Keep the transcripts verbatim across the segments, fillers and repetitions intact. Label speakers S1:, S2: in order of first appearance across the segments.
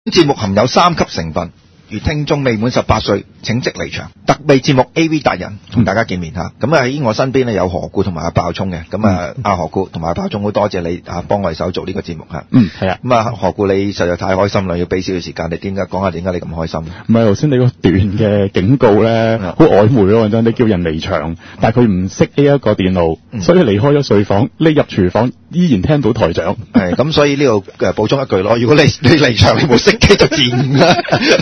S1: 節目含有三級成分，如聽眾未滿十八歲，請即離場。特備節目 A V 達人同大家見面嚇，咁啊喺我身邊咧有何故同埋阿爆聰嘅，咁啊阿何故同埋阿爆聰好多謝你啊幫我哋手做呢個節目嚇。
S2: 嗯，係啊。
S1: 咁啊何故你實在太開心啦，要俾少少時間你點解講下點解你咁開心？
S2: 唔係頭先你個段嘅警告咧，好曖昧咯，真你叫人離場，但係佢唔識呢一個電腦，嗯、所以離開咗睡房，匿入廚房依然聽到台長。
S1: 係咁，所以呢度誒補充一句咯，如果你你離場你冇熄機就賤啦。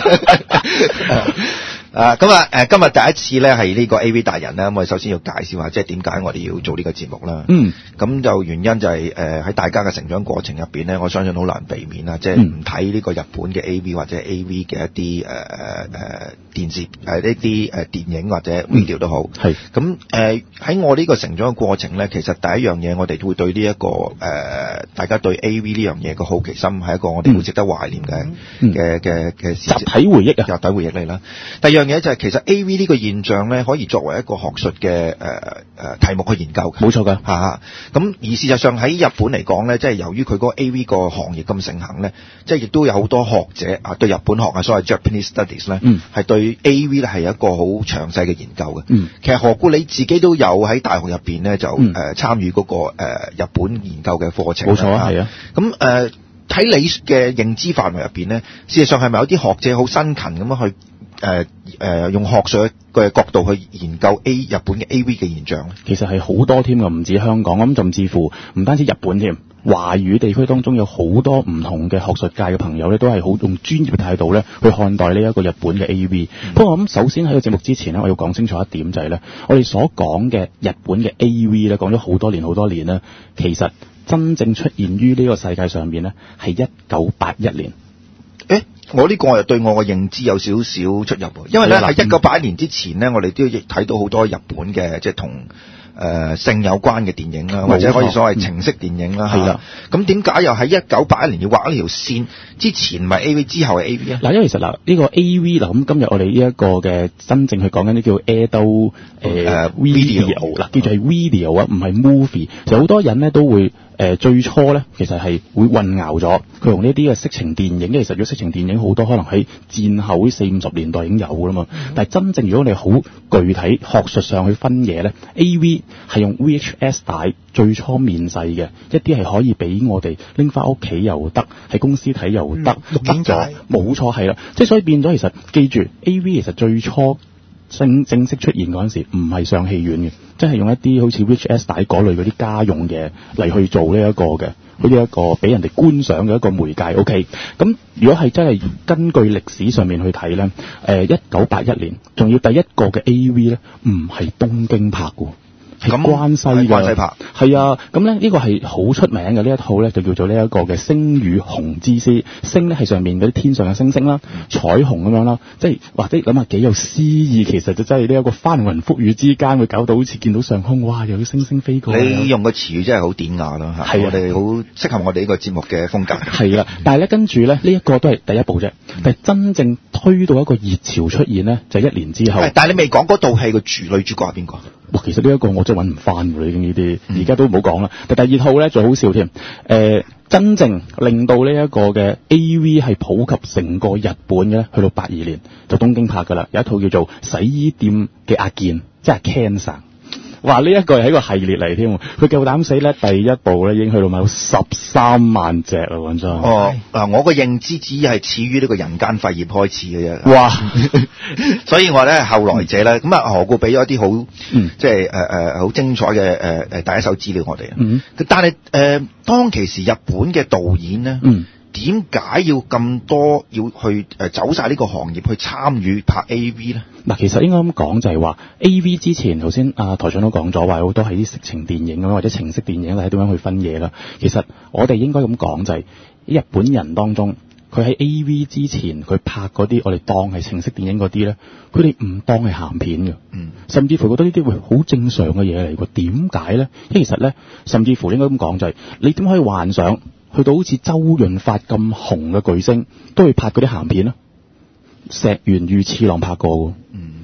S1: 啊，咁啊，誒，今日第一次咧係呢個 A V 達人啦，咁我哋首先要介紹下，即係點解我哋要做呢個節目啦。嗯，咁就原因就係誒喺大家嘅成長過程入邊咧，我相信好難避免啦，即係唔睇呢個日本嘅 A V 或者 A V 嘅一啲誒誒誒電視誒呢啲誒電影或者 video 都好。係、嗯，咁誒喺我呢個成長嘅過程咧，其實第一樣嘢我哋會對呢、這、一個誒、呃、大家對 A V 呢樣嘢嘅好奇心係一個我哋好值得懷念嘅嘅嘅嘅集
S2: 體回憶啊，
S1: 集體回憶嚟啦。第二樣嘢就係其實 A V 呢個現象咧，可以作為一個學術嘅誒誒題目去研究嘅。冇錯㗎，嚇。咁而事實上喺日本嚟講咧，即係由於佢嗰個 A V 個行業咁盛行咧，即係亦都有好多學者啊對日本學啊，所謂 Japanese Studies 咧，嗯，係對 A V 咧係一個好詳細嘅研究嘅。嗯，其實何故你自己都有喺大學入邊咧就誒、嗯呃、參與嗰、那個、呃、日本研究嘅課程。冇錯啊，係啊。咁誒喺你嘅認知範圍入邊咧，事實上係咪有啲學者好辛勤咁樣去？誒、呃、誒、呃，用學術嘅角度去研究 A 日本嘅 A V 嘅現象咧，其實係好多添㗎，唔止香港咁，甚至乎唔單止日本添，華語地區當中有好多唔同嘅學術界嘅朋友咧，都係好用專業嘅態度咧去看待呢一個日本嘅 A V。嗯、不過我諗首先喺個節目之前呢，我要講清楚一點就係咧，我哋所講嘅日本嘅 A V 咧，講咗好多年好多年啦，其實真正出現於呢個世界上面咧，係一九八一年。誒，我呢個又對我嘅認知有少少出入，因為咧喺一九八一年之前咧，我哋都亦睇到好多日本嘅即係同誒性有關嘅電影啦，或者可以所謂情色電影啦，係、嗯、啦。咁點解又喺一九八一年要畫呢條線？之前咪 A V， 之後係 A V 啊？嗱，因為其實嗱呢個 A V 嗱，咁今日我哋呢一個嘅真正去講緊啲叫 adult 誒、uh, video 嗱，叫做係 video 啊，唔係 movie。其實好多人咧都會。誒、呃、最初咧，其實係會混淆咗佢用呢啲嘅色情電影，因為其實如果色情電影好多可能喺戰後呢四五十年代已經有㗎啦嘛。嗯、但係真正如果你好具體學術上去分嘢咧 ，A V 係用 V H S 帶最初面世嘅，一啲係可以俾我哋拎翻屋企又得，喺公司睇又得，錄影帶冇錯係啦。即係所以變咗，其實記住 A V 其實最初正正式出現嗰陣時，唔係上戲院嘅，即係用一啲好似 V H S 帶嗰類嗰啲家用嘅嚟去做呢一個嘅，好似一個俾人哋觀賞嘅一個媒介。OK， 咁如果係真係根據歷史上面去睇咧，誒一九八一年，仲要第一個嘅 A V 咧，唔係東京拍嘅。係關西嘅，關西拍係啊，咁咧呢個係好出名嘅呢一套咧，就叫做呢一個嘅星與紅之詩。星咧係上面嗰啲天上嘅星星啦，彩虹咁樣啦，即係或者諗下幾有詩意。其實就真係呢一個翻雲覆雨之間，會搞到好似見到上空，哇！有啲星星飛過。你用個詞語真係好典雅啦，係我哋好適合我哋呢個節目嘅風格。係啊，但係咧跟住咧呢一個都係第一步啫，但係真正推到一個熱潮出現咧，就係一年之後。但係你未講嗰套戲個主女主角係邊個？哇！其實呢一個我真係揾唔翻㗎啦，已經呢啲，而家都唔好講啦。但第二套咧最好笑添，誒、呃，真正令到呢一個嘅 A V 係普及成個日本嘅，去到八二年就東京拍㗎啦。有一套叫做洗衣店嘅阿健，即係 Ken 生。話呢一個係一個系列嚟添，佢夠膽死咧，第一部咧已經去到賣到十三萬隻啦，講真。哦，嗱，我個認知只係始於呢個人間肺炎開始嘅啫。哇！所以我咧後來者咧，咁啊何故俾咗一啲好，即係誒誒好精彩嘅誒誒第一手資料我哋啊。嗯。但係誒、呃、當其時日本嘅導演咧，嗯。點解要咁多要去誒走晒呢個行業去參與拍 A V 咧？嗱，其實應該咁講就係話 A V 之前，頭先阿台長都講咗話好多係啲色情電影啊，或者情色電影係點樣去分嘢啦。其實我哋應該咁講就係、是、日本人當中，佢喺 A V 之前佢拍嗰啲我哋當係情色電影嗰啲咧，佢哋唔當係鹹片嘅，嗯，甚至乎覺得呢啲會好正常嘅嘢嚟嘅。點解咧？因為其實咧，甚至乎應該咁講就係、是、你點可以幻想？去到好似周潤發咁紅嘅巨星，都會拍嗰啲鹹片啦。石原裕次郎拍過嘅，嗯，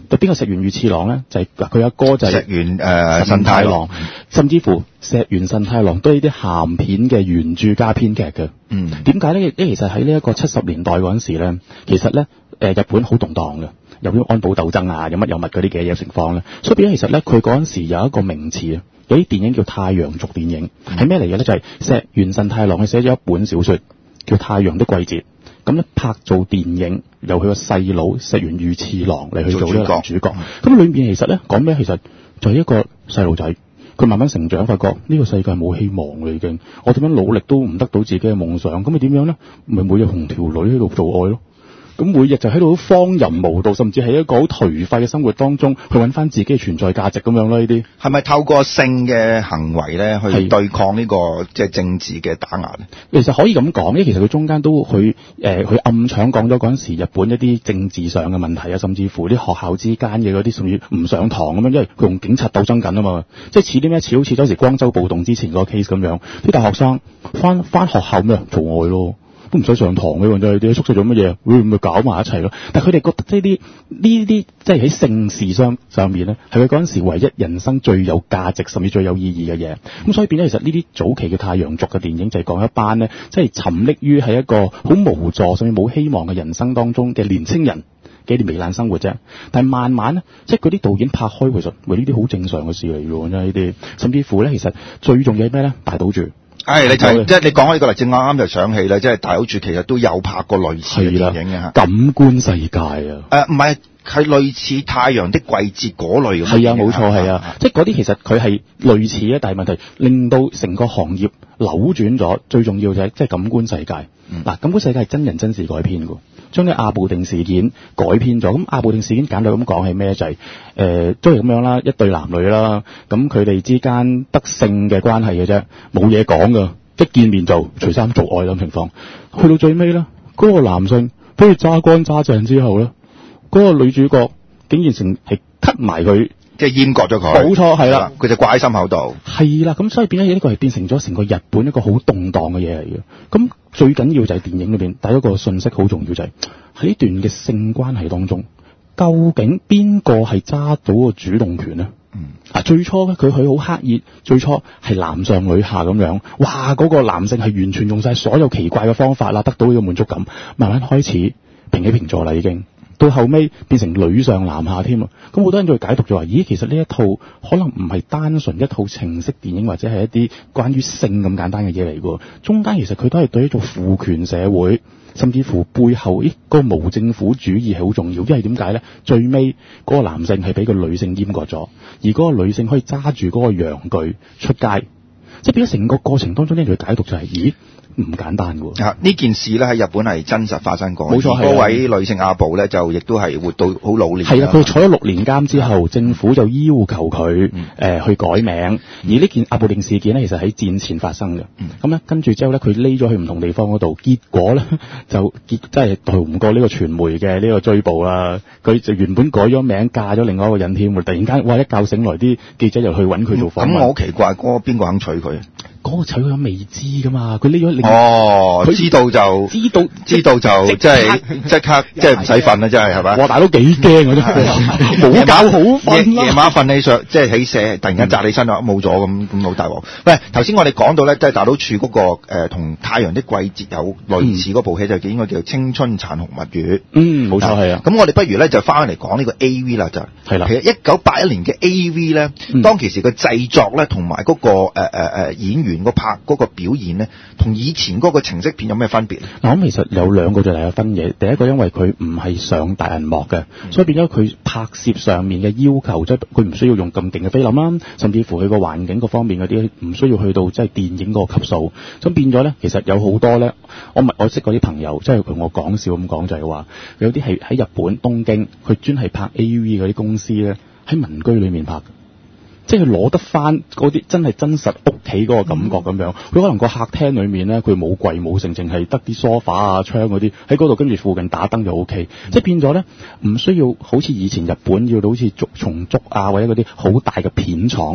S2: 就邊個石原裕次郎咧？就係佢阿哥就係
S1: 石原誒慎太郎，
S2: 甚至乎石原慎太郎都係啲鹹片嘅原著加編劇嘅。
S1: 嗯，
S2: 點解咧？因為其實喺呢一個七十年代嗰陣時咧，其實咧誒日本好動盪嘅，有啲安保鬥爭啊，有乜有物嗰啲嘅嘢情況咧，所以變咗其實咧佢嗰陣時有一個名詞啊，有啲電影叫太陽族電影，係咩嚟嘅咧？就係、是、石原慎太郎佢寫咗一本小說叫《太陽的季節》。咁咧拍做電影，由佢個細佬石原裕次郎嚟去做呢個男主角。咁裏面其實咧講咩？其實就係一個細路仔，佢慢慢成長，發覺呢個世界冇希望啦已經。我點樣努力都唔得到自己嘅夢想，咁咪點樣咧？咪每日同條女喺度做愛咯。咁每日就喺度荒淫無道，甚至係一個好頹廢嘅生活當中，去揾翻自己嘅存在價值咁樣啦。呢啲
S1: 係咪透過性嘅行為咧去對抗呢、這個即係政治嘅打壓咧？
S2: 其實可以咁講，因為其實佢中間都去誒佢、呃、暗搶講咗嗰陣時日本一啲政治上嘅問題啊，甚至乎啲學校之間嘅嗰啲甚至唔上堂咁樣，因為佢同警察鬥爭緊啊嘛，即係似啲咩？似好似當時光州暴動之前嗰個 case 咁樣，啲大學生翻翻學校咩做愛咯。都唔使上堂嘅，就係啲宿舍做乜嘢，會唔會搞埋一齊咯？但係佢哋覺得呢啲呢啲即係喺性事上上面咧，係佢嗰陣時唯一人生最有價值，甚至最有意義嘅嘢。咁所以變咗，其實呢啲早期嘅太陽族嘅電影就係講一班咧，即係沉溺於喺一個好無助，甚至冇希望嘅人生當中嘅年青人嘅啲糜爛生活啫。但係慢慢咧，即係嗰啲導演拍開，其實喂呢啲好正常嘅事嚟嘅，真係呢啲。甚至乎咧，其實最重要係咩咧？大島渚。
S1: 唉、哎，你就即係你講開呢個例子，啱啱就想起啦，即係大島渚其實都有拍過類似嘅電影嘅嚇。
S2: 感官世界啊，誒
S1: 唔係係類似太陽的季節嗰類嘅。
S2: 係啊，冇錯係啊，即係嗰啲其實佢係類似嘅，但係問題令到成個行業扭轉咗。最重要就係即係感官世界。嗱、嗯，感官世界係真人真事改編嘅，將啲阿部定事件改編咗。咁阿部定事件簡單咁講係咩？就係、是、誒、呃、都係咁樣啦，一對男女啦，咁佢哋之間得性嘅關係嘅啫，冇嘢講㗎，一見面就除衫做愛咁情況。去到最尾咧，嗰、那個男性俾佢揸乾揸淨之後咧，嗰、那個女主角竟然成係咳埋佢。
S1: 即係閹割咗佢，
S2: 冇錯係啦，
S1: 佢就掛喺心口度。係
S2: 啦，咁所以變咗呢個係變成咗成個日本一個好動盪嘅嘢嚟嘅。咁最緊要就係電影裏邊第一個信息好重要，就係喺呢段嘅性關係當中，究竟邊個係揸到個主動權呢？嗯，啊最初咧佢佢好刻意，最初係男上女下咁樣，哇嗰、嗰個男性係完全用晒所有奇怪嘅方法啦，得到呢個滿足感，慢慢開始平起平坐啦已經。到後尾變成女上男下添啊！咁好多人就會解讀就話：咦，其實呢一套可能唔係單純一套情色電影，或者係一啲關於性咁簡單嘅嘢嚟㗎。中間其實佢都係對一種父權社會，甚至乎背後咦個無政府主義係好重要。因為點解咧？最尾嗰個男性係俾個女性閹割咗，而嗰個女性可以揸住嗰個陽具出街，即係變咗成個過程當中呢，佢解讀就係、是：咦？唔簡單喎！啊，
S1: 呢件事咧喺日本係真實發生過，
S2: 冇錯。
S1: 嗰位女性阿部咧就亦都係活到好老年。
S2: 係啦，佢坐咗六年監之後，政府就要求佢誒、嗯呃、去改名。而呢件阿部定事件咧，其實喺戰前發生嘅。咁、嗯、咧跟住之後咧，佢匿咗去唔同地方嗰度，結果咧就結真係逃唔過呢個傳媒嘅呢個追捕啦。佢就原本改咗名，嫁咗另外一個人添。突然間，哇！一覺醒來，啲記者又去揾佢做訪問。咁、嗯、
S1: 我好奇怪，嗰個邊個肯娶佢？
S2: 嗰、那個娶佢未知噶嘛？佢匿咗另
S1: 哦，佢知道就知道知道就即係即刻即係唔使瞓啦，真係係咪？
S2: 哇！大佬幾驚啊！真係冇覺好瞓
S1: 夜晚瞓起上即係起瀉，突然間扎起身啦，冇咗咁咁好大鑊。喂，頭先我哋講到咧，即係大島渚嗰個誒同、呃、太陽的季節有類似嗰部戲，嗯、就應該叫做《青春殘酷蜜月》。
S2: 嗯，冇錯係啊。
S1: 咁我哋不如咧就翻嚟講呢個 A V 啦，就係啦。其實一九八一年嘅 A V 咧、嗯，當其時嘅製作咧同埋嗰個誒誒誒演員個拍嗰個表現咧，同以前嗰個情色片有咩分別？
S2: 嗱，咁其實有兩個最大嘅分野。第一個因為佢唔係上大銀幕嘅、嗯，所以變咗佢拍攝上面嘅要求，即係佢唔需要用咁勁嘅菲林啦，甚至乎佢個環境各方面嗰啲唔需要去到即係電影嗰個級數。咁變咗咧，其實有好多咧，我咪我識嗰啲朋友，即係同我講笑咁講，就係話有啲係喺日本東京，佢專係拍 A V 嗰啲公司咧，喺民居裏面拍。即係攞得翻嗰啲真係真實屋企嗰個感覺咁樣，佢、嗯、可能個客廳裏面咧，佢冇櫃冇剩，淨係得啲梳化啊、窗嗰啲喺嗰度，跟住附近打燈就 O K，即係變咗咧，唔需要好似以前日本要到好似竹松竹啊或者嗰啲好大嘅片廠。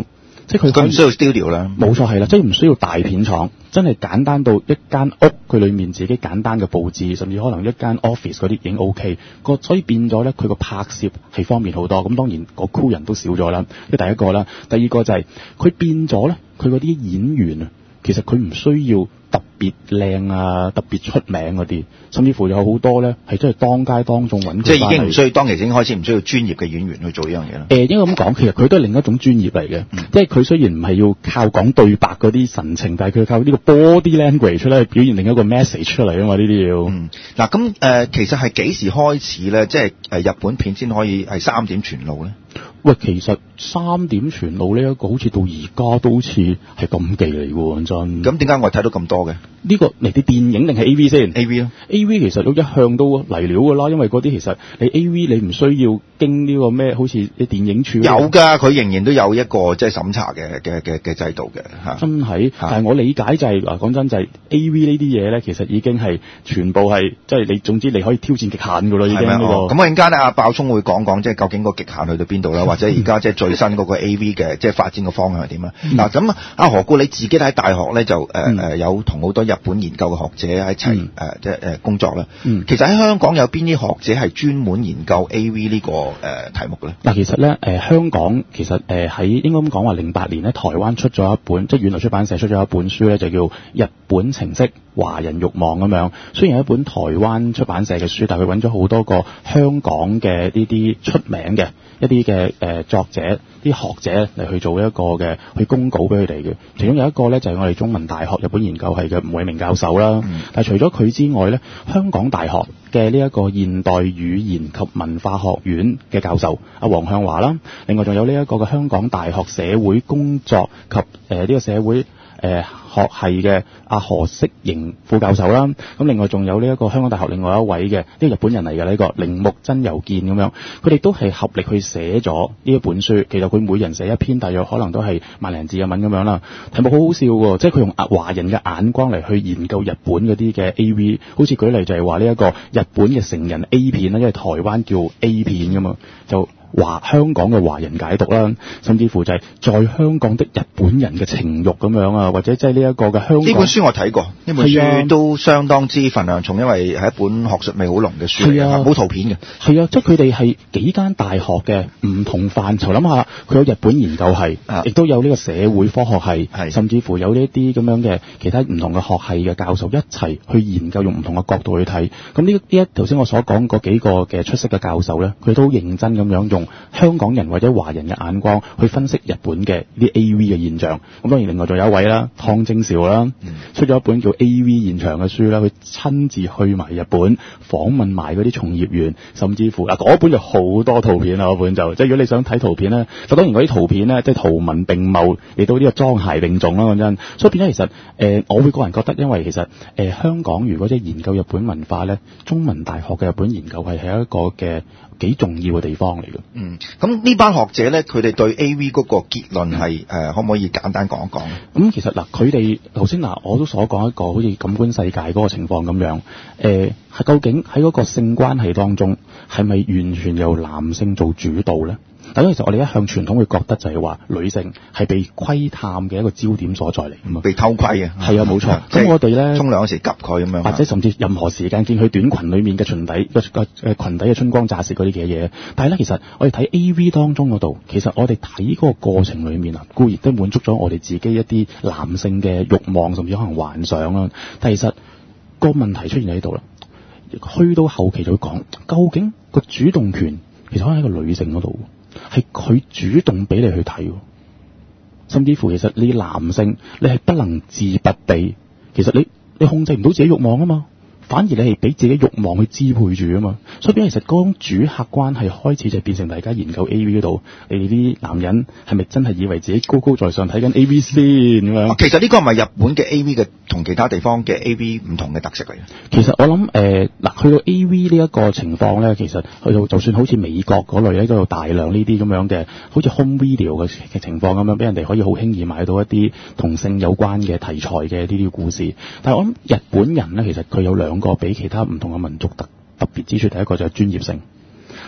S2: 即係佢
S1: 佢唔需要 studio 啦。
S2: 冇錯係啦，即係唔需要大片廠，真係簡單到一間屋佢裏面自己簡單嘅佈置，甚至可能一間 office 嗰啲已經 OK。個所以變咗咧，佢個拍攝係方便好多。咁當然個 crew 人都少咗啦，即係第一個啦。第二個就係、是、佢變咗咧，佢嗰啲演員啊，其實佢唔需要特別靚啊，特別出名嗰啲，甚至乎有好多咧係真係當街當眾揾佢。
S1: 即係已經唔需要，當其時已經開始唔需要專業嘅演員去做呢樣嘢啦。
S2: 誒、呃，應該咁講，其實佢都係另一種專業嚟嘅，嗯、即係佢雖然唔係要靠講對白嗰啲神情，但係佢靠呢個 body language 出嚟表現另一個 message 出嚟啊嘛，呢啲要。
S1: 嗯，嗱咁誒，其實係幾時開始咧？即係誒日本片先可以係三點全露咧？
S2: 喂，其實三點全露呢一個好似到而家都好似係禁忌嚟㗎喎，真。
S1: 咁點解我睇到咁多嘅？
S2: 呢、這個嚟啲電影定係 A V 先
S1: ？A V 咯
S2: ，A V 其實都一向都嚟料㗎啦，因為嗰啲其實你 A V 你唔需要經呢個咩，好似啲電影處
S1: 有㗎，佢仍然都有一個即係審查嘅嘅嘅嘅制度嘅嚇。
S2: 真係，但係我理解就係、是、嗱，講真就係 A V 呢啲嘢咧，其實已經係全部係即係你總之你可以挑戰極限㗎啦，已經呢、這個。咁
S1: 我陣間咧，阿爆聰會講講即係究竟個極限去到邊度啦，或者而家即係最新嗰個 A V 嘅即係發展嘅方向係點啊？嗱、嗯，咁阿何故你自己喺大學咧就誒誒、嗯呃、有同好多日本研究嘅學者喺一齊誒即係誒工作啦。嗯，其實喺香港有邊啲學者係專門研究 A V 呢、這個誒、呃、題目咧？嗱，
S2: 其實咧誒、呃、香港其實誒喺、呃、應該咁講話零八年咧，台灣出咗一本即係遠流出版社出咗一本書咧，就叫《日本情色華人慾望》咁樣。雖然係一本台灣出版社嘅書，但係佢揾咗好多個香港嘅呢啲出名嘅一啲嘅誒作者、啲學者嚟去做一個嘅去公稿俾佢哋嘅。其中有一個咧就係、是、我哋中文大學日本研究系嘅吳偉明教授啦。嗯、但係除咗佢之外咧，香港大學嘅呢一個現代語言及文化學院嘅教授阿黃向華啦，另外仲有呢一個嘅香港大學社會工作及誒呢、呃這個社會誒、呃、學系嘅阿何式凝副教授啦，咁另外仲有呢一個香港大學另外一位嘅呢、這個日本人嚟嘅呢個鈴木真由健咁樣，佢哋都係合力去寫咗呢一本書。其實佢每人寫一篇，大約可能都係萬零字嘅文咁樣啦。題目好好笑喎，即係佢用華人嘅眼光嚟去研究日本嗰啲嘅 A V， 好似舉例就係話呢一個日本嘅成人 A 片啦，因為台灣叫 A 片噶嘛，就華香港嘅華人解讀啦，甚至乎就係在香港的日本人嘅情慾咁樣啊，或者即係呢一個嘅香港。呢本書
S1: 我睇過，呢本書都相當之份量重，因為係一本學術味好濃嘅書嚟嘅，冇圖片嘅。係
S2: 啊，即係佢哋係幾間大學嘅唔同範疇，諗下佢有日本研究系，亦、啊、都有呢個社會科學系，甚至乎有呢一啲咁樣嘅其他唔同嘅學系嘅教授一齊去研究，用唔同嘅角度去睇。咁呢呢一頭先我所講嗰幾個嘅出色嘅教授咧，佢都好認真咁樣用香港人或者華人嘅眼光去分析日本嘅啲 A V 嘅現象。咁當然另外仲有一位啦，湯禎兆啦，嗯、出咗一本叫 A V 現場嘅書啦，佢親自去埋日本訪問埋嗰啲從業員，甚至乎嗱嗰本就好多圖片啦，嗰本就即係如果你想睇圖片咧，就當然嗰啲圖片咧即係圖文並茂，亦都呢個裝鞋並重啦，講真。所以變咗其實誒、呃，我會個人覺得，因為其實誒、呃、香港如果即係研究日本文化咧，中文大學嘅日本研究係係一個嘅幾重要嘅地方嚟嘅。
S1: 嗯，咁呢班學者咧，佢哋對 A V 嗰個結論係誒、呃，可唔可以簡單講一講？咁、
S2: 嗯、其實嗱，佢哋頭先嗱，我都所講一個好似感官世界嗰個情況咁樣。誒、呃，係究竟喺嗰個性關係當中，係咪完全由男性做主導咧？但係其實我哋一向傳統會覺得就係話女性係被窺探嘅一個焦點所在嚟，咁啊被偷窺嘅。係啊，冇錯。咁我哋咧沖涼嗰時及佢咁樣，或者甚至任何時間見佢短裙裏面嘅裙底個個誒裙底嘅春光乍泄嗰啲嘅嘢。但係咧，其實我哋睇 A V 當中嗰度，其實我哋睇嗰個過程裏面啊，固然都滿足咗我哋自己一啲男性嘅慾望，甚至可能幻想啦。但係其實個問題出現喺度啦，去到後期就會講，究竟個主動權其實可能喺個女性嗰度。係佢主動俾你去睇，甚至乎其實你男性你係不能自拔地，其實你你控制唔到自己慾望啊嘛，反而你係俾自己慾望去支配住啊嘛，所以變其實嗰種主客關係開始就變成大家研究 A V 嗰度，你哋啲男人係咪真係以為自己高高在上睇緊 A V 先咁樣？其實呢個唔係日本嘅 A V 嘅同其他地方嘅 A V 唔同嘅特色嚟嘅。其實我諗誒嗱，去到 A V 呢一個情況咧，其實去到就算好似美國嗰類咧，都有大量呢啲咁樣嘅，好似 home video 嘅嘅情況咁樣，俾人哋可以好輕易買到一啲同性有關嘅題材嘅呢啲故事。但係我諗日本人咧，其實佢有兩個比其他唔同嘅民族特特別之處，第一個就係專業性，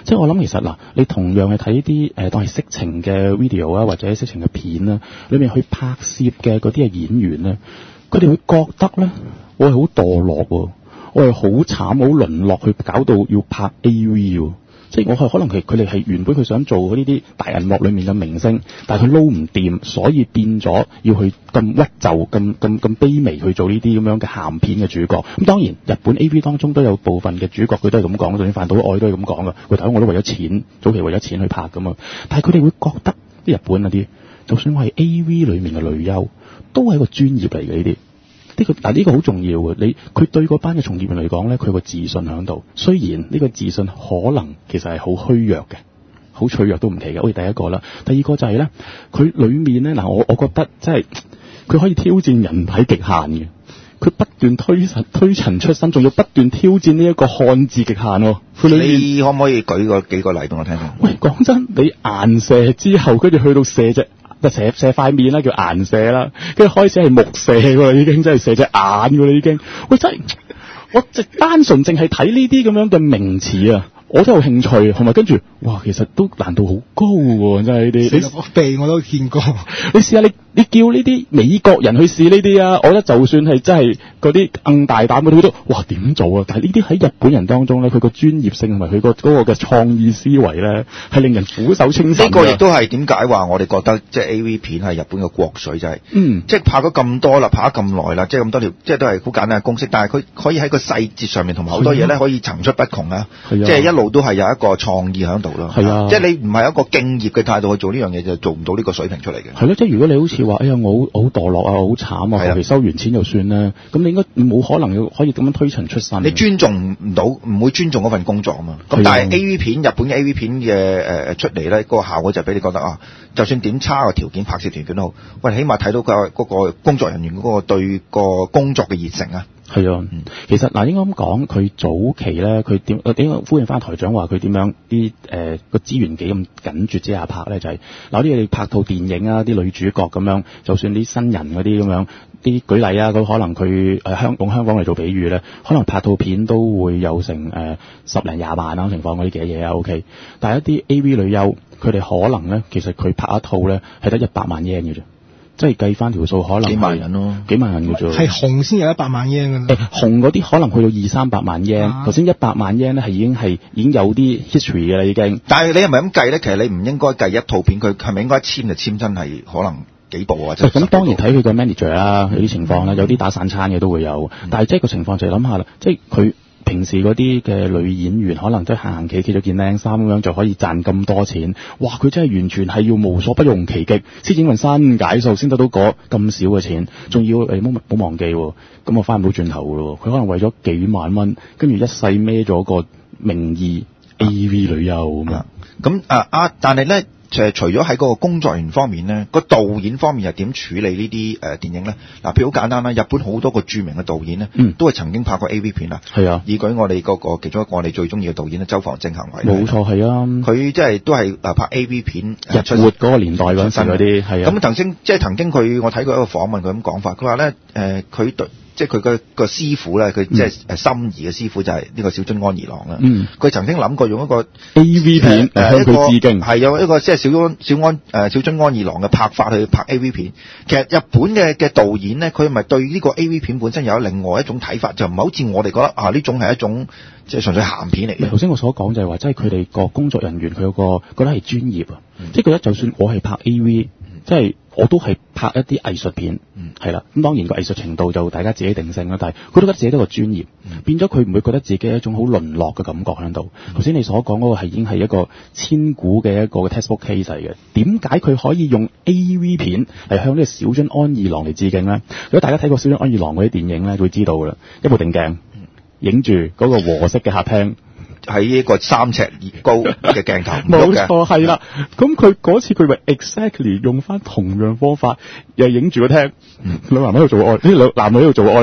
S2: 即係我諗其實嗱，你同樣係睇啲誒當係色情嘅 video 啊，或者色情嘅片啊，裏面去拍攝嘅嗰啲嘅演員咧，佢哋會覺得咧，我係好墮落喎，我係好慘好淪落，去搞到要拍 A V 喎。即係我係可能係佢哋係原本佢想做嗰呢啲大銀幕裏面嘅明星，但係佢撈唔掂，所以變咗要去咁屈就、咁咁咁卑微去做呢啲咁樣嘅鹹片嘅主角。咁當然日本 A V 當中都有部分嘅主角佢都係咁講，就算飯島愛都係咁講噶。佢睇我都為咗錢，早期為咗錢去拍噶嘛。但係佢哋會覺得啲日本嗰啲，就算我係 A V 裏面嘅女優，都係一個專業嚟嘅呢啲。呢、這個嗱呢、這個好重要嘅，你佢對嗰班嘅從業員嚟講咧，佢有個自信喺度。雖然呢個自信可能其實係好虛弱嘅，好脆弱都唔奇嘅。好似第一個啦，第二個就係咧，佢裏面咧嗱，我我覺得即係佢可以挑戰人體極限嘅，佢不斷推陳推陳出新，仲要不斷挑戰呢一個漢字極限喎。
S1: 你可唔可以舉個幾個例俾我聽聽？
S2: 喂，講真，你顏射之後，跟住去到射隻。射射塊面啦，叫顏射啦，跟住開始係目射㗎啦，已經真係射隻眼㗎啦，已經。喂，真係我直單純淨係睇呢啲咁樣嘅名詞啊，我都有興趣，同埋跟住，哇，其實都難度好高喎，真係呢啲。
S3: 你個鼻我都見過。
S2: 你試下你你叫呢啲美國人去試呢啲啊，我覺得就算係真係嗰啲更大膽嗰啲都，哇點做啊？但係呢啲喺日本人當中咧，佢個專業性同埋佢個嗰個嘅創意思維咧，係令人俯首稱臣。
S1: 呢個亦都係點解話我哋覺得即係 A V 片係日本嘅國粹，就係、是，
S2: 嗯，
S1: 即係拍咗咁多啦，拍咗咁耐啦，即係咁多條，即係都係好簡單嘅公式，但係佢可以喺個細節上面同埋好多嘢咧，可以層出不窮啊，即係一路都係有一個創意喺度咯。係啊，即係你唔係一個敬業嘅態度去做呢樣嘢，就做唔到呢個水平出嚟嘅。
S2: 係咯，即係如果你好似話，哎呀，我好好墮落啊，好慘啊，求其收完錢就算啦，咁你應該冇可能要可以咁樣推陳出新。
S1: 你尊重唔到，唔會尊重嗰份工作啊嘛。咁但係 A V 片，日本嘅 A V 片嘅誒出嚟咧，嗰、嗰個效果就俾你覺得啊，就算點差嘅條件，拍攝條件都好，喂，起碼睇到佢嗰個工作人員嗰個對個工作嘅熱誠啊。
S2: 係啊，嗯、其實嗱應該咁講，佢早期咧，佢點點呼應翻台長話佢點樣啲誒個資源幾咁緊絀之下拍咧，就係嗱啲你拍套電影啊，啲女主角咁樣，就算啲新人嗰啲咁樣，啲舉例啊，佢可能佢誒香用香港嚟做比喻咧，可能拍套片都會有成誒、呃、十零廿萬啊情況嗰啲嘅嘢啊 OK， 但係一啲 A V 女優，佢哋可能咧，其實佢拍一套咧係得一百萬 yen 嘅啫。即係計翻條數，可能
S1: 幾萬人咯，
S2: 幾萬人嘅啫。
S3: 係紅先有一百萬 yen 嘅。誒，
S2: 紅嗰啲可能去到二三百萬 yen。頭先一百萬 yen 咧係已經係已經有啲 history 嘅啦，已經。
S1: 但係你係咪咁計咧？其實你唔應該計一套片，佢係咪應該一簽就簽真係可能幾部啊？
S2: 咁當然睇佢個 manager 啦，有啲情況啦，有啲打散餐嘅都會有。嗯、但係即係個情況就係諗下啦，即係佢。平時嗰啲嘅女演員可能都行行企企咗件靚衫咁樣就可以賺咁多錢，哇！佢真係完全係要無所不用其極，先整份新解數先得到嗰咁少嘅錢，仲要誒冇冇忘記喎，咁我翻唔到轉頭噶咯，佢可能為咗幾萬蚊，跟住一世孭咗個名義 A V 女優咁樣。
S1: 咁啊啊！但係咧。就係除咗喺嗰個工作人員方面咧，個導演方面又點處理呢啲誒電影咧？嗱，譬如好簡單啦，日本好多個著名嘅導演咧，嗯、都係曾經拍過 A V 片啦。係啊，以舉我哋嗰個其中一個我哋最中意嘅導演咧，周防正行為。冇錯，係啊，佢即係都係誒拍 A V 片，日活嗰個年代嗰陣時嗰啲係啊。咁曾經即係曾經佢我睇過一個訪問，佢咁講法，佢話咧誒佢對。即係佢個個師傅咧，佢即係誒心儀嘅師傅就係呢個小津安二郎啦。嗯，佢曾經諗過用一個 A V 片誒向佢致敬，係有一個即係小津小安誒小津安二郎嘅拍法去拍 A V 片。其實日本嘅嘅導演咧，佢咪對呢個 A V 片本身有另外一種睇法，就唔係好似我哋覺得啊呢種係一種即係純粹鹹片嚟嘅。頭先我所講就係話，即係佢哋個工作人員佢有個覺得係專業啊，嗯、即係覺得就算我係拍 A V。即係我都係拍一啲藝術片，係啦、嗯。咁當然個藝術程度就大家自己定性啦。但係佢都覺得自己都係個專業，嗯、變咗佢唔會覺得自己係一種好淪落嘅感覺喺度。頭先、嗯、你所講嗰個係已經係一個千古嘅一個 textbook case 嚟嘅。點解佢可以用 A V 片嚟向呢個小津安二郎嚟致敬咧？如果大家睇過小津安二郎嗰啲電影咧，就會知道噶啦。一部定鏡，影住嗰個和式嘅客廳。喺一個三尺高嘅鏡頭，冇錯係啦。咁佢嗰次佢咪 exactly 用翻同樣方法，又影住個廳，兩男喺度做愛，呢兩男喺度做愛咯。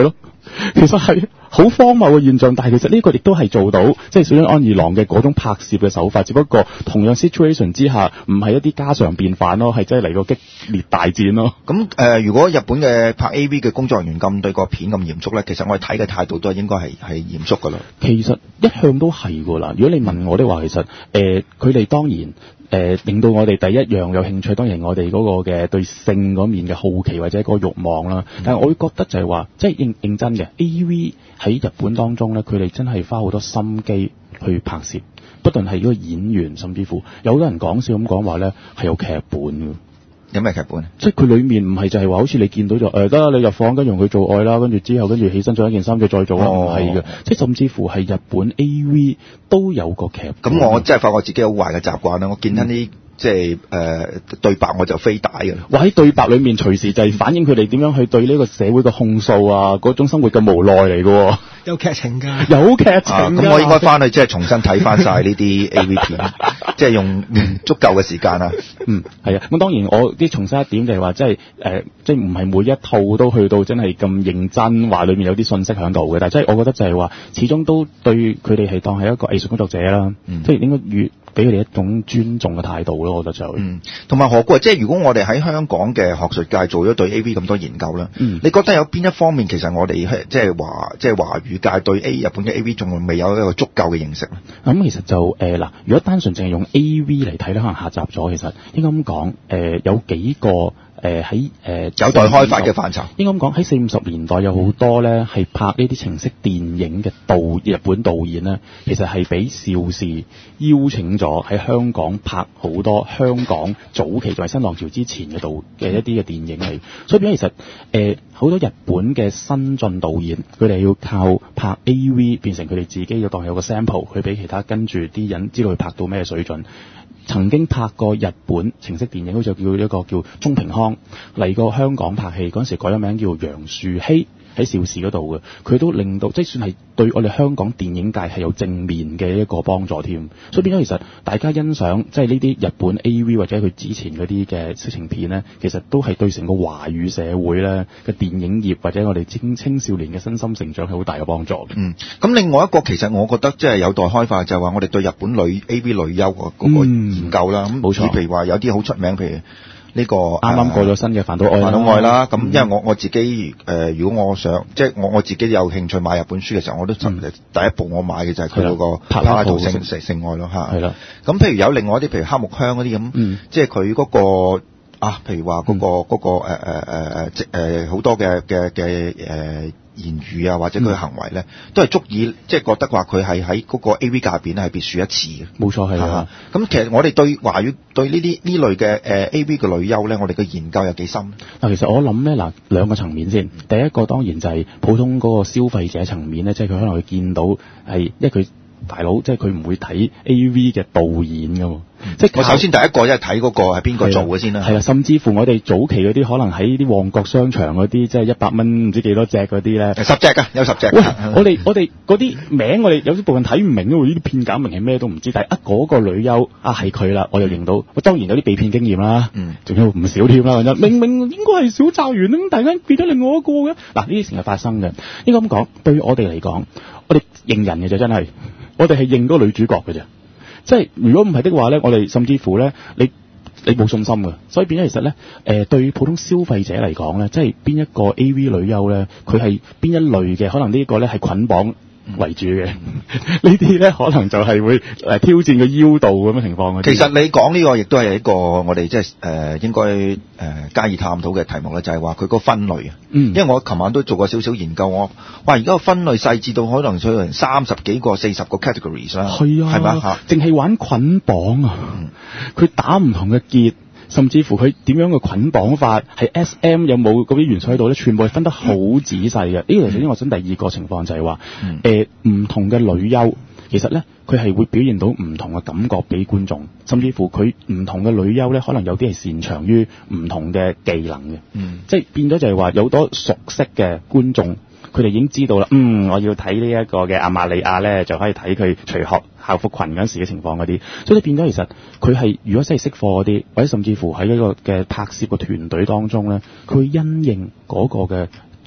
S2: 其實係好荒謬嘅現象，但係其實呢個亦都係做到，即係小津安二郎嘅嗰種拍攝嘅手法，只不過同樣 situation 之下，唔係一啲家常便飯咯，係真係嚟個激烈大戰咯。
S1: 咁誒、呃，如果日本嘅拍 A V 嘅工作人員咁對個片咁嚴肅咧，其實我哋睇嘅態度都係應該係係嚴肅噶啦。
S2: 其實一向都係噶啦。如果你問我的話，其實誒佢哋當然誒、呃、令到我哋第一樣有興趣，當然我哋嗰個嘅對性嗰面嘅好奇或者個慾望啦。嗯、但係我會覺得就係話，即係認認真嘅 A V 喺日本當中咧，佢哋真係花好多心機去拍攝，不論係嗰個演員，甚至乎有好多人講笑咁講話咧，係有劇本嘅。
S1: 有咩劇本？
S2: 即係佢裡面唔係就係話好似你見到就誒得啦，你入房跟住同佢做愛啦，跟住之後跟住起身着一件衫就再做啦，唔係嘅，即係甚至乎係日本 A V 都有個劇本。
S1: 咁我真係發覺自己好壞嘅習慣啦，我見親啲、嗯、即係誒、呃、對白我就飛帶嘅。
S2: 話喺對白裡面隨時就係反映佢哋點樣去對呢個社會嘅控訴啊，嗰種生活嘅無奈嚟嘅。
S3: 有劇情㗎，
S2: 有劇情㗎。
S1: 咁、啊、我應該翻去即係重新睇翻晒呢啲 A V 片，即係用足夠嘅時間啊。
S2: 嗯，係啊。咁當然我啲重申一點就係話，即係誒，即係唔係每一套都去到真係咁認真，話裡面有啲信息喺度嘅。但係即係我覺得就係話，始終都對佢哋係當係一個藝術工作者啦，嗯、即係應該越俾佢哋一種尊重嘅態度咯。我覺得就嗯，
S1: 同埋何故即係如果我哋喺香港嘅學術界做咗對 A V 咁多研究啦，嗯，你覺得有邊一方面其實我哋即係話即係華語界對 A 日本嘅 A V 仲未有一個足夠嘅認識咧？
S2: 咁、嗯、其實就誒嗱、呃，如果單純淨係用 A V 嚟睇咧，可能狹窄咗。其實應該咁講，誒、呃、有幾個誒喺誒
S1: 有待開發嘅範疇。
S2: 應該咁講，喺四五十年代有好多咧係拍呢啲情色電影嘅導日本導演咧，其實係俾邵氏邀請咗喺香港拍好多香港早期就係新浪潮之前嘅導嘅一啲嘅電影嚟。所以變咗其實誒好、呃、多日本嘅新晉導演，佢哋要靠拍 A V 變成佢哋自己嘅當有個 sample，去俾其他跟住啲人知道佢拍到咩水準。曾經拍過日本情色電影，好似叫一個叫鍾平康嚟過香港拍戲，嗰陣時改咗名叫楊樹熙，喺邵氏嗰度嘅，佢都令到即係算係對我哋香港電影界係有正面嘅一個幫助添。所以變咗其實大家欣賞即係呢啲日本 A V 或者佢之前嗰啲嘅色情片咧，其實都係對成個華語社會咧嘅電影業或者我哋青青少年嘅身心成長係好大嘅幫助嘅。
S1: 嗯，咁另外一個其實我覺得即係有待開發就係話我哋對日本女 A V 女優嗰個研究啦。咁冇錯，譬如話有啲好出名，譬如呢、這個啱啱過咗身嘅飯島愛飯島愛啦。咁、嗯、因為我我自己誒、呃，如果我想即係我我自己有興趣買日本書嘅時候，我都、嗯、第一部我買嘅就係佢嗰個柏拉圖性性性愛咯嚇。係啦。咁譬如有另外一啲，譬如黑木香嗰啲咁，即係佢嗰個啊，譬如話嗰、那個嗰、嗯那個誒誒誒即誒好多嘅嘅嘅誒言語啊，或者佢嘅行為咧，都係足以即係覺得話佢係喺嗰個 A V 界入邊咧係別樹一幟嘅。冇錯係啊。咁其實我哋對華語對呢啲呢類嘅誒 A V 嘅女優咧，我哋嘅研究有幾深？嗱，其實我諗咧嗱兩個層面先。第一個當然就係普通嗰個消費者層面咧，即係佢可能會見到係，因為佢大佬即係佢唔會睇 A V 嘅導演㗎嘛。嗯、即係我首先第一個即係睇嗰個係邊個做嘅先啦。係啦，甚至乎我哋早期嗰啲可能喺啲旺角商場嗰啲，即係一百蚊唔知幾多隻嗰啲咧，十隻㗎，有十隻。喂，我哋我哋嗰啲名我哋有啲部分睇唔明，因為呢啲片假名係咩都唔知。但係啊嗰、嗰個女優啊係佢啦，我又認到。我當然有啲被騙經驗啦，嗯，仲有唔少添啦。明明應該係小澤圓咁，突然間變咗另外一個嘅。嗱，呢啲成日發生嘅。應該咁講，對於我哋嚟講，我哋認人嘅就真係，我哋係認嗰個女主角嘅啫。即係如果唔係的話咧，我哋甚至乎咧，你你冇信心嘅，所以變咗其實咧，誒、呃、對於普通消費者嚟講咧，即係邊一個 A V 女優咧，佢係邊一類嘅，可能呢一個咧係捆綁為主嘅，呢啲咧可能就係會誒挑戰個腰度咁嘅情況。其實你講呢個亦都係一個我哋即係誒應該誒加以探討嘅題目咧，就係話佢個分類啊。嗯，因為我琴晚都做過少少研究，我哇而家個分類細緻到可能有成三十幾個、四十個 categories 啦。係啊，係咪嚇？淨係玩捆綁啊！佢、嗯、打唔同嘅結。甚至乎佢點樣嘅捆綁法係 S M 有冇嗰啲元素喺度咧？全部係分得好仔細嘅。呢、嗯、個首先我想第二個情況就係話，誒、嗯、唔、呃、同嘅女優其實咧佢係會表現到唔同嘅感覺俾觀眾，甚至乎佢唔同嘅女優咧可能有啲係擅長於唔同嘅技能嘅，嗯，即係變咗就係話有好多熟悉嘅觀眾。佢哋已經知道啦，嗯，我要睇呢一個嘅阿瑪利亞咧，就可以睇佢除學校服裙嗰時嘅情況嗰啲，所以你變咗其實佢係如果真係識貨嗰啲，或者甚至乎喺一個嘅拍攝嘅團隊當中咧，佢會因應嗰個嘅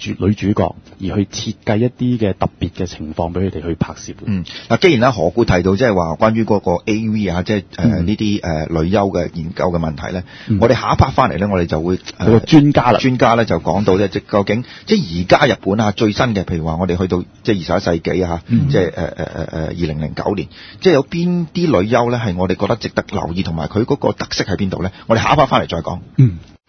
S2: 主女主角，而去設計一啲嘅特別嘅情況俾佢哋去拍攝。
S1: 嗯，嗱，既然咧何故提到即係話關於嗰個 A V 啊，即係誒呢啲誒女優嘅研究嘅問題咧，
S2: 嗯、
S1: 我哋下一 part 翻嚟咧，我哋就會
S2: 有個專家啦，
S1: 專家咧就講到咧，即究竟即係而家日本啊最新嘅，譬如話我哋去到即係二十一世紀啊，嗯、即係誒誒誒誒二零零九年，即係有邊啲女優咧係我哋覺得值得留意，同埋佢嗰個特色喺邊度咧？我哋下一 part 翻嚟再講。
S2: 嗯。